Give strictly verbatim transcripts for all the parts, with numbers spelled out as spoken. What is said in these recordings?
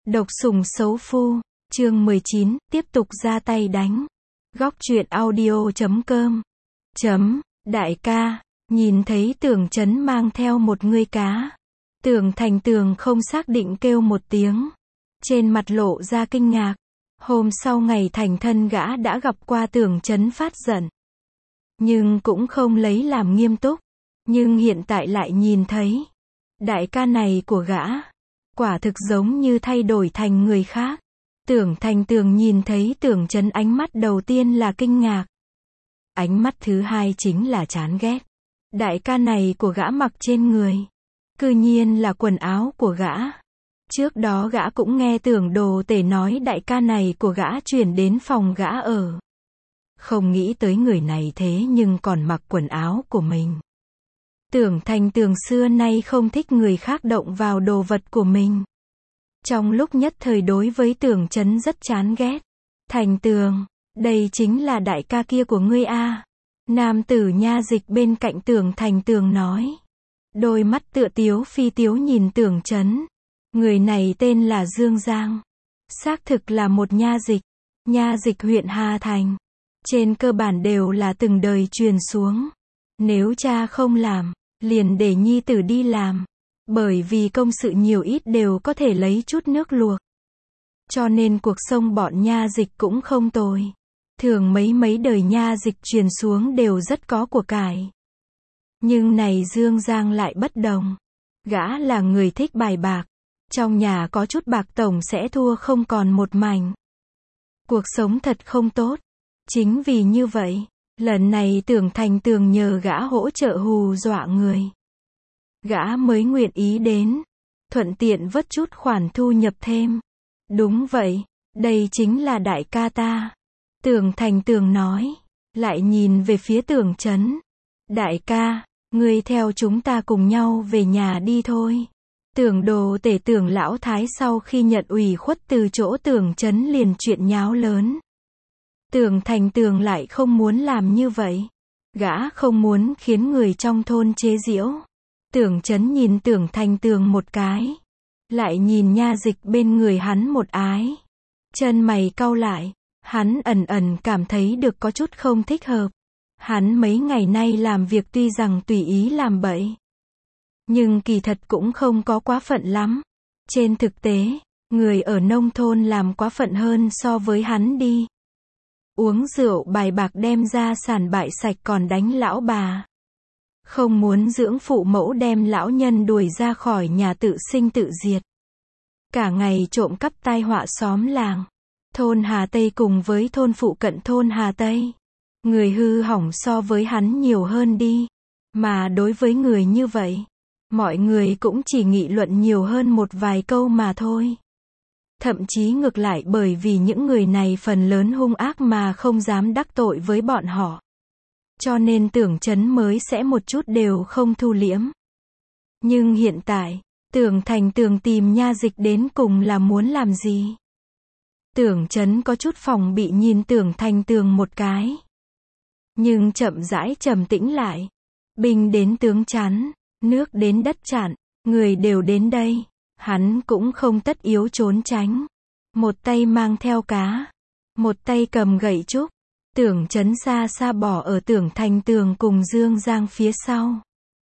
Độc sủng xấu phu, chương mười chín, tiếp tục ra tay đánh. Góc truyện audio chấm com. Chấm, đại ca, nhìn thấy Tưởng Chấn mang theo một ngươi cá. Tưởng Thành Tường không xác định kêu một tiếng. Trên mặt lộ ra kinh ngạc. Hôm sau ngày thành thân gã đã gặp qua Tưởng Chấn phát giận. Nhưng cũng không lấy làm nghiêm túc. Nhưng hiện tại lại nhìn thấy. Đại ca này của gã. Quả thực giống như thay đổi thành người khác. Tưởng Thành Tường nhìn thấy Tưởng Chấn ánh mắt đầu tiên là kinh ngạc. Ánh mắt thứ hai chính là chán ghét. Đại ca này của gã mặc trên người. Cư nhiên là quần áo của gã. Trước đó gã cũng nghe Tưởng Đồ Tể nói đại ca này của gã chuyển đến phòng gã ở. Không nghĩ tới người này thế nhưng còn mặc quần áo của mình. Tưởng Thành Tường xưa nay không thích người khác động vào đồ vật của mình. Trong lúc nhất thời đối với Tưởng Chấn rất chán ghét. Thành Tường, đây chính là đại ca kia của ngươi a. Nam tử nha dịch bên cạnh Tưởng Thành Tường nói. Đôi mắt tựa tiếu phi tiếu nhìn Tưởng Chấn. Người này tên là Dương Giang. Xác thực là một nha dịch. Nha dịch huyện Hà Thành. Trên cơ bản đều là từng đời truyền xuống. Nếu cha không làm, liền để nhi tử đi làm. Bởi vì công sự nhiều ít đều có thể lấy chút nước luộc. Cho nên cuộc sống bọn nha dịch cũng không tồi. Thường mấy mấy đời nha dịch truyền xuống đều rất có của cải. Nhưng này Dương Giang lại bất đồng. Gã là người thích bài bạc. Trong nhà có chút bạc tổng sẽ thua không còn một mảnh. Cuộc sống thật không tốt. Chính vì như vậy, lần này Tưởng Thành Tường nhờ gã hỗ trợ hù dọa người. Gã mới nguyện ý đến. Thuận tiện vớt chút khoản thu nhập thêm. Đúng vậy, đây chính là đại ca ta. Tưởng Thành Tường nói. Lại nhìn về phía Tưởng Chấn. Đại ca, ngươi theo chúng ta cùng nhau về nhà đi thôi. Tưởng Đồ Tể Tưởng lão thái sau khi nhận ủy khuất từ chỗ Tưởng Chấn liền chuyện nháo lớn. Tưởng Thành Tường lại không muốn làm như vậy. Gã không muốn khiến người trong thôn chế giễu. Tưởng Chấn nhìn Tưởng Thành Tường một cái. Lại nhìn nha dịch bên người hắn một ái. Chân mày cau lại. Hắn ẩn ẩn cảm thấy được có chút không thích hợp. Hắn mấy ngày nay làm việc tuy rằng tùy ý làm bậy. Nhưng kỳ thật cũng không có quá phận lắm. Trên thực tế, người ở nông thôn làm quá phận hơn so với hắn đi. Uống rượu bài bạc đem ra sàn bại sạch còn đánh lão bà. Không muốn dưỡng phụ mẫu đem lão nhân đuổi ra khỏi nhà tự sinh tự diệt. Cả ngày trộm cắp tai họa xóm làng. Thôn Hà Tây cùng với thôn phụ cận thôn Hà Tây. Người hư hỏng so với hắn nhiều hơn đi. Mà đối với người như vậy, mọi người cũng chỉ nghị luận nhiều hơn một vài câu mà thôi. Thậm chí ngược lại bởi vì những người này phần lớn hung ác mà không dám đắc tội với bọn họ. Cho nên Tưởng Chấn mới sẽ một chút đều không thu liễm. Nhưng hiện tại, Tưởng Thành Tường tìm nha dịch đến cùng là muốn làm gì? Tưởng Chấn có chút phòng bị nhìn Tưởng Thành Tường một cái. Nhưng chậm rãi trầm tĩnh lại. Binh đến tướng chắn, nước đến đất chặn, người đều đến đây. Hắn cũng không tất yếu trốn tránh. Một tay mang theo cá. Một tay cầm gậy trúc. Tưởng Chấn xa xa bỏ ở Tưởng Thành Tường cùng Dương Giang phía sau.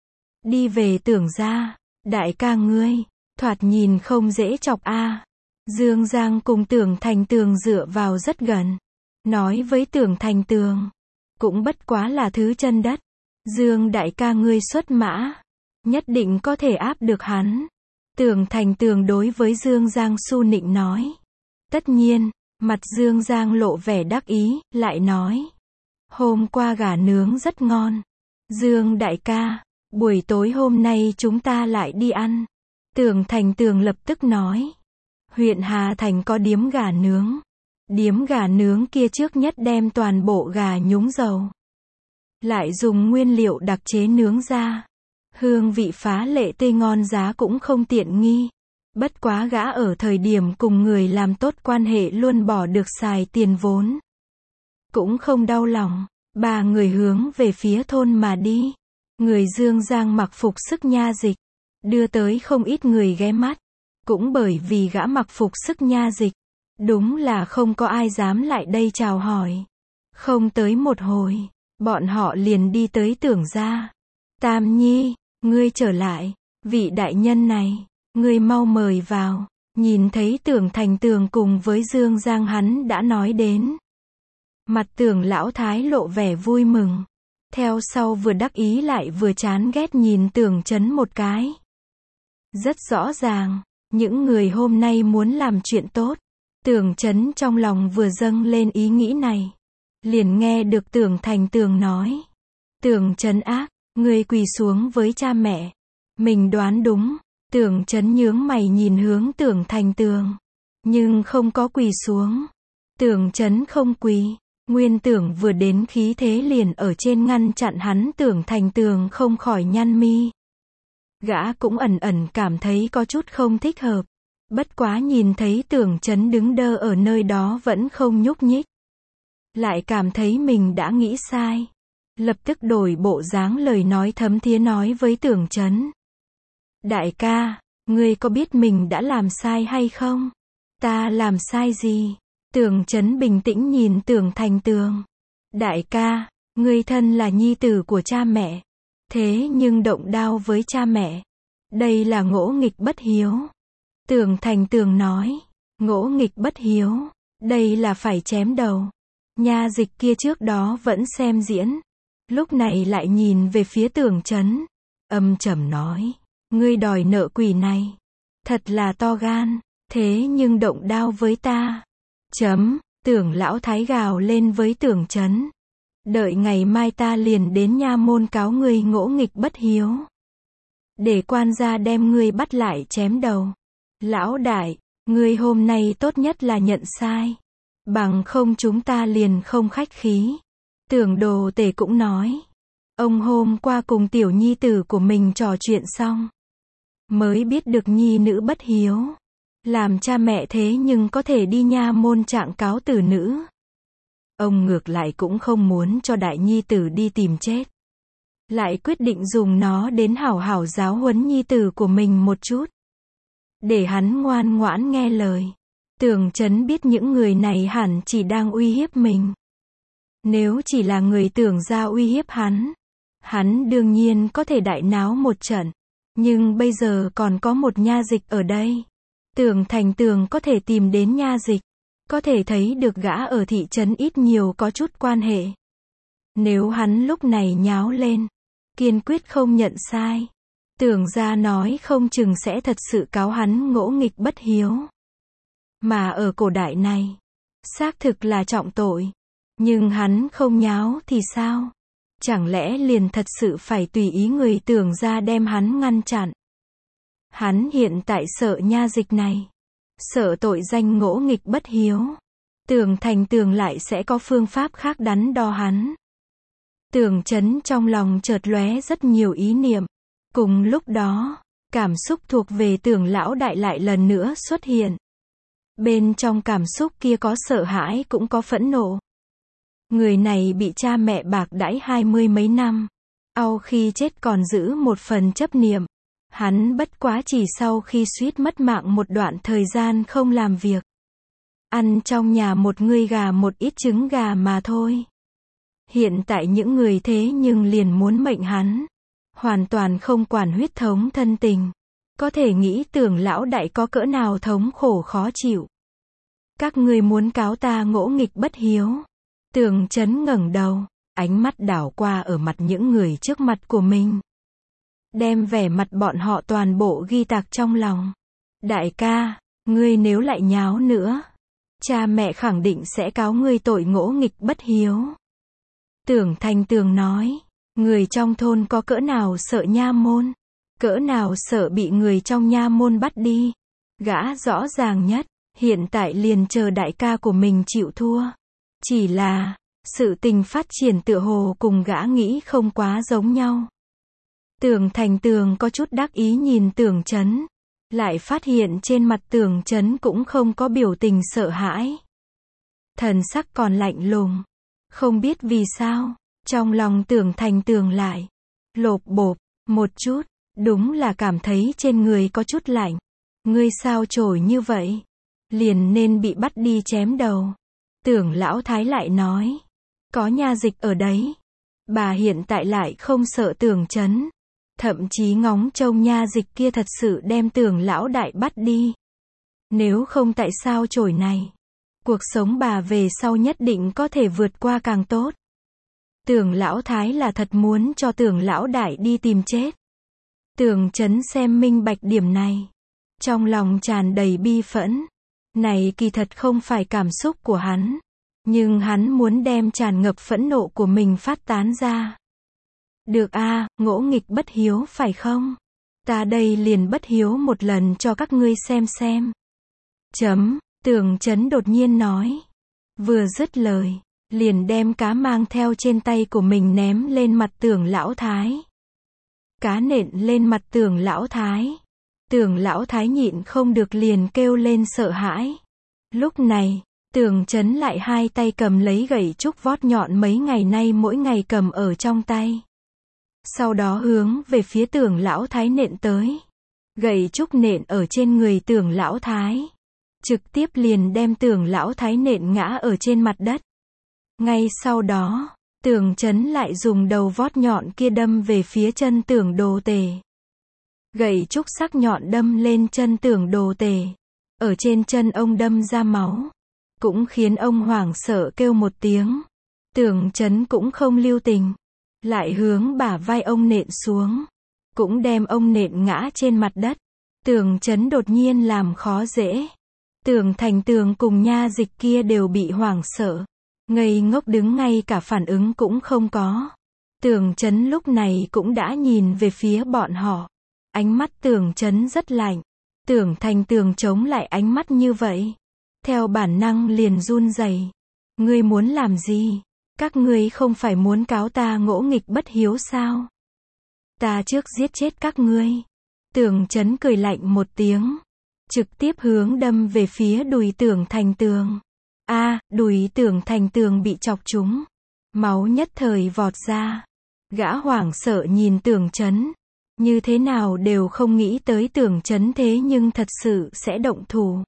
Đi về Tưởng gia. Đại ca ngươi, thoạt nhìn không dễ chọc a. Dương Giang cùng Tưởng Thành Tường dựa vào rất gần. Nói với Tưởng Thành Tường. Cũng bất quá là thứ chân đất. Dương đại ca ngươi xuất mã. Nhất định có thể áp được hắn. Tưởng Thành Tường đối với Dương Giang su nịnh nói. Tất nhiên, mặt Dương Giang lộ vẻ đắc ý, lại nói. Hôm qua gà nướng rất ngon. Dương đại ca, buổi tối hôm nay chúng ta lại đi ăn. Tưởng Thành Tường lập tức nói. Huyện Hà Thành có điếm gà nướng. Điếm gà nướng kia trước nhất đem toàn bộ gà nhúng dầu. Lại dùng nguyên liệu đặc chế nướng ra. Hương vị phá lệ tươi ngon, giá cũng không tiện nghi. Bất quá gã ở thời điểm cùng người làm tốt quan hệ luôn bỏ được xài tiền vốn. Cũng không đau lòng. Ba người hướng về phía thôn mà đi. Người Dương Giang mặc phục sức nha dịch. Đưa tới không ít người ghé mắt. Cũng bởi vì gã mặc phục sức nha dịch. Đúng là không có ai dám lại đây chào hỏi. Không tới một hồi, bọn họ liền đi tới Tưởng gia. Tam Nhi, ngươi trở lại, vị đại nhân này, ngươi mau mời vào. Nhìn thấy Tưởng Thành Tường cùng với Dương Giang hắn đã nói đến. Mặt Tưởng lão thái lộ vẻ vui mừng. Theo sau vừa đắc ý lại vừa chán ghét nhìn Tưởng Chấn một cái. Rất rõ ràng, những người hôm nay muốn làm chuyện tốt. Tưởng Chấn trong lòng vừa dâng lên ý nghĩ này. Liền nghe được Tưởng Thành Tường nói. Tưởng Chấn ác, ngươi quỳ xuống với cha mẹ. Mình đoán đúng. Tưởng Chấn nhướng mày nhìn hướng Tưởng Thành Tường. Nhưng không có quỳ xuống. Tưởng Chấn không quỳ. Nguyên Tưởng vừa đến khí thế liền ở trên ngăn chặn hắn. Tưởng Thành Tường không khỏi nhăn mi. Gã cũng ẩn ẩn cảm thấy có chút không thích hợp. Bất quá nhìn thấy Tưởng Chấn đứng đơ ở nơi đó vẫn không nhúc nhích. Lại cảm thấy mình đã nghĩ sai. Lập tức đổi bộ dáng lời nói thấm thía nói với Tưởng Chấn. Đại ca, ngươi có biết mình đã làm sai hay không? Ta làm sai gì? Tưởng Chấn bình tĩnh nhìn Tưởng Thành Tường. Đại ca, ngươi thân là nhi tử của cha mẹ. Thế nhưng động đao với cha mẹ. Đây là ngỗ nghịch bất hiếu. Tưởng Thành Tường nói. Ngỗ nghịch bất hiếu. Đây là phải chém đầu. Nha dịch kia trước đó vẫn xem diễn. Lúc này lại nhìn về phía Tưởng Chấn. Âm trầm nói. Ngươi đòi nợ quỷ này. Thật là to gan. Thế nhưng động đao với ta. Chấm. Tưởng lão thái gào lên với Tưởng Chấn. Đợi ngày mai ta liền đến nha môn cáo ngươi ngỗ nghịch bất hiếu. Để quan gia đem ngươi bắt lại chém đầu. Lão đại, ngươi hôm nay tốt nhất là nhận sai. Bằng không chúng ta liền không khách khí. Tưởng Đồ Tể cũng nói. Ông hôm qua cùng tiểu nhi tử của mình trò chuyện xong. Mới biết được nhi nữ bất hiếu. Làm cha mẹ thế nhưng có thể đi nha môn trạng cáo tử nữ. Ông ngược lại cũng không muốn cho đại nhi tử đi tìm chết. Lại quyết định dùng nó đến hảo hảo giáo huấn nhi tử của mình một chút. Để hắn ngoan ngoãn nghe lời. Tưởng Chấn biết những người này hẳn chỉ đang uy hiếp mình. Nếu chỉ là người Tưởng gia uy hiếp hắn, hắn đương nhiên có thể đại náo một trận. Nhưng bây giờ còn có một nha dịch ở đây. Tưởng Thành Tường có thể tìm đến nha dịch. Có thể thấy được gã ở thị trấn ít nhiều có chút quan hệ. Nếu hắn lúc này nháo lên, kiên quyết không nhận sai. Tưởng gia nói không chừng sẽ thật sự cáo hắn ngỗ nghịch bất hiếu. Mà ở cổ đại này, xác thực là trọng tội. Nhưng hắn không nháo thì sao? Chẳng lẽ liền thật sự phải tùy ý người Tưởng gia đem hắn ngăn chặn? Hắn hiện tại sợ nha dịch này. Sợ tội danh ngỗ nghịch bất hiếu. Tưởng Thành Tường lại sẽ có phương pháp khác đắn đo hắn. Tưởng Chấn trong lòng chợt lóe rất nhiều ý niệm. Cùng lúc đó, cảm xúc thuộc về Tưởng lão đại lại lần nữa xuất hiện. Bên trong cảm xúc kia có sợ hãi cũng có phẫn nộ. Người này bị cha mẹ bạc đãi hai mươi mấy năm. Au khi chết còn giữ một phần chấp niệm. Hắn bất quá chỉ sau khi suýt mất mạng một đoạn thời gian không làm việc. Ăn trong nhà một ngươi gà một ít trứng gà mà thôi. Hiện tại những người thế nhưng liền muốn mệnh hắn. Hoàn toàn không quản huyết thống thân tình. Có thể nghĩ Tưởng lão đại có cỡ nào thống khổ khó chịu. Các ngươi muốn cáo ta ngỗ nghịch bất hiếu. Tưởng Chấn ngẩng đầu, ánh mắt đảo qua ở mặt những người trước mặt của mình. Đem vẻ mặt bọn họ toàn bộ ghi tạc trong lòng. Đại ca, ngươi nếu lại nháo nữa, cha mẹ khẳng định sẽ cáo ngươi tội ngỗ nghịch bất hiếu. Tưởng Thành Tường nói, người trong thôn có cỡ nào sợ nha môn, cỡ nào sợ bị người trong nha môn bắt đi. Gã rõ ràng nhất, hiện tại liền chờ đại ca của mình chịu thua. Chỉ là, sự tình phát triển tựa hồ cùng gã nghĩ không quá giống nhau. Tưởng Thành Tường có chút đắc ý nhìn Tưởng Chấn. Lại phát hiện trên mặt Tưởng Chấn cũng không có biểu tình sợ hãi. Thần sắc còn lạnh lùng. Không biết vì sao, trong lòng Tưởng Thành Tường lại lộp bộp một chút, đúng là cảm thấy trên người có chút lạnh. Ngươi sao trổi như vậy? Liền nên bị bắt đi chém đầu. Tưởng lão thái lại nói. Có nha dịch ở đấy. Bà hiện tại lại không sợ Tưởng Chấn. Thậm chí ngóng trông nha dịch kia thật sự đem Tưởng lão đại bắt đi. Nếu không tại sao trổi này? Cuộc sống bà về sau nhất định có thể vượt qua càng tốt. Tưởng lão thái là thật muốn cho Tưởng lão đại đi tìm chết. Tưởng Chấn xem minh bạch điểm này. Trong lòng tràn đầy bi phẫn. Này kỳ thật không phải cảm xúc của hắn. Nhưng hắn muốn đem tràn ngập phẫn nộ của mình phát tán ra. Được a, ngỗ nghịch bất hiếu phải không? Ta đây liền bất hiếu một lần cho các ngươi xem xem. Chấm, Tưởng Chấn đột nhiên nói. Vừa dứt lời, liền đem cá mang theo trên tay của mình ném lên mặt Tưởng lão thái. Cá nện lên mặt Tưởng lão thái. Tưởng lão thái nhịn không được liền kêu lên sợ hãi. Lúc này, Tưởng Chấn lại hai tay cầm lấy gậy trúc vót nhọn mấy ngày nay mỗi ngày cầm ở trong tay. Sau đó hướng về phía Tưởng lão thái nện tới. Gậy trúc nện ở trên người Tưởng lão thái. Trực tiếp liền đem Tưởng lão thái nện ngã ở trên mặt đất. Ngay sau đó, Tưởng Chấn lại dùng đầu vót nhọn kia đâm về phía chân Tưởng Đồ Tề. Gậy trúc sắc nhọn đâm lên chân Tưởng Đồ Tề. Ở trên chân ông đâm ra máu. Cũng khiến ông hoảng sợ kêu một tiếng. Tưởng Chấn cũng không lưu tình. Lại hướng bả vai ông nện xuống. Cũng đem ông nện ngã trên mặt đất. Tưởng Chấn đột nhiên làm khó dễ. Tưởng Thành Tường cùng nha dịch kia đều bị hoảng sợ. Ngây ngốc đứng ngay cả phản ứng cũng không có. Tưởng Chấn lúc này cũng đã nhìn về phía bọn họ. Ánh mắt Tưởng Chấn rất lạnh. Tưởng Thành Tường chống lại ánh mắt như vậy. Theo bản năng liền run rẩy. Ngươi muốn làm gì? Các ngươi không phải muốn cáo ta ngỗ nghịch bất hiếu sao? Ta trước giết chết các ngươi. Tưởng Chấn cười lạnh một tiếng. Trực tiếp hướng đâm về phía đùi Tưởng Thành Tường. A, à, đùi Tưởng Thành Tường bị chọc trúng. Máu nhất thời vọt ra. Gã hoảng sợ nhìn Tưởng Chấn. Như thế nào đều không nghĩ tới Tưởng Chấn thế nhưng thật sự sẽ động thủ.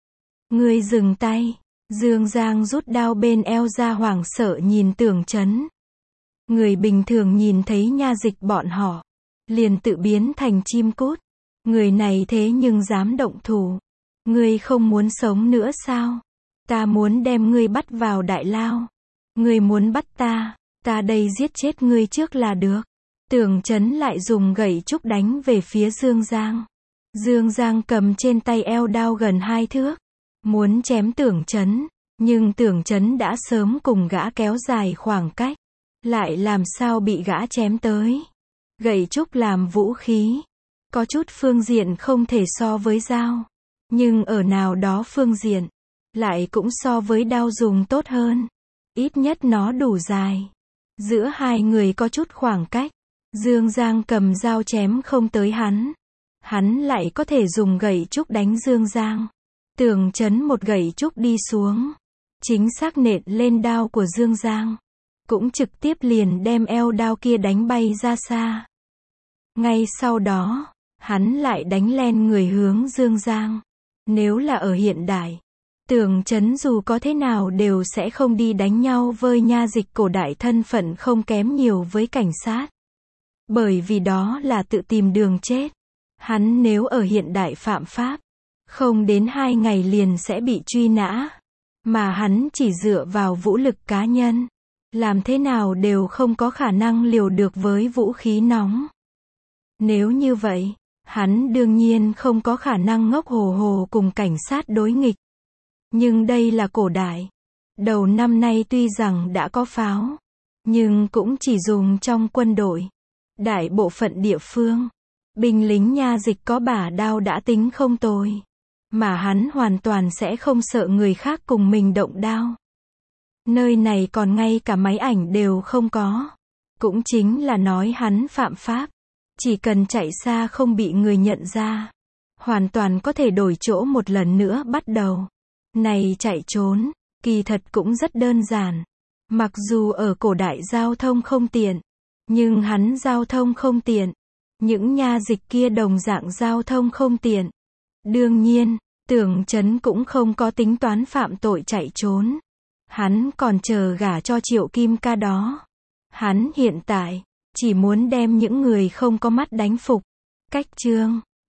Ngươi dừng tay. Dương Giang rút đao bên eo ra hoảng sợ nhìn Tưởng Chấn. Người bình thường nhìn thấy nha dịch bọn họ. Liền tự biến thành chim cút. Người này thế nhưng dám động thủ. Ngươi không muốn sống nữa sao? Ta muốn đem ngươi bắt vào đại lao. Ngươi muốn bắt ta, ta đây giết chết ngươi trước là được. Tưởng Chấn lại dùng gậy trúc đánh về phía Dương Giang. Dương Giang cầm trên tay eo đao gần hai thước. Muốn chém Tưởng Chấn. Nhưng Tưởng Chấn đã sớm cùng gã kéo dài khoảng cách. Lại làm sao bị gã chém tới. Gậy trúc làm vũ khí. Có chút phương diện không thể so với dao. Nhưng ở nào đó phương diện. Lại cũng so với đao dùng tốt hơn. Ít nhất nó đủ dài. Giữa hai người có chút khoảng cách. Dương Giang cầm dao chém không tới hắn. Hắn lại có thể dùng gậy trúc đánh Dương Giang. Tưởng Chấn một gậy trúc đi xuống. Chính xác nện lên đao của Dương Giang. Cũng trực tiếp liền đem eo đao kia đánh bay ra xa. Ngay sau đó, hắn lại đánh len người hướng Dương Giang. Nếu là ở hiện đại, Tưởng Chấn dù có thế nào đều sẽ không đi đánh nhau với nha dịch cổ đại thân phận không kém nhiều với cảnh sát. Bởi vì đó là tự tìm đường chết. Hắn nếu ở hiện đại phạm pháp, không đến hai ngày liền sẽ bị truy nã. Mà hắn chỉ dựa vào vũ lực cá nhân. Làm thế nào đều không có khả năng liều được với vũ khí nóng. Nếu như vậy, hắn đương nhiên không có khả năng ngốc hồ hồ cùng cảnh sát đối nghịch. Nhưng đây là cổ đại. Đầu năm nay tuy rằng đã có pháo, nhưng cũng chỉ dùng trong quân đội. Đại bộ phận địa phương, binh lính nha dịch có bả đao đã tính không tồi. Mà hắn hoàn toàn sẽ không sợ người khác cùng mình động đao. Nơi này còn ngay cả máy ảnh đều không có. Cũng chính là nói hắn phạm pháp. Chỉ cần chạy xa không bị người nhận ra. Hoàn toàn có thể đổi chỗ một lần nữa bắt đầu. Này chạy trốn, kỳ thật cũng rất đơn giản. Mặc dù ở cổ đại giao thông không tiện. Nhưng hắn giao thông không tiện. Những nha dịch kia đồng dạng giao thông không tiện. Đương nhiên, Tưởng Chấn cũng không có tính toán phạm tội chạy trốn. Hắn còn chờ gả cho Triệu Kim Ca đó. Hắn hiện tại chỉ muốn đem những người không có mắt đánh phục. Cách chương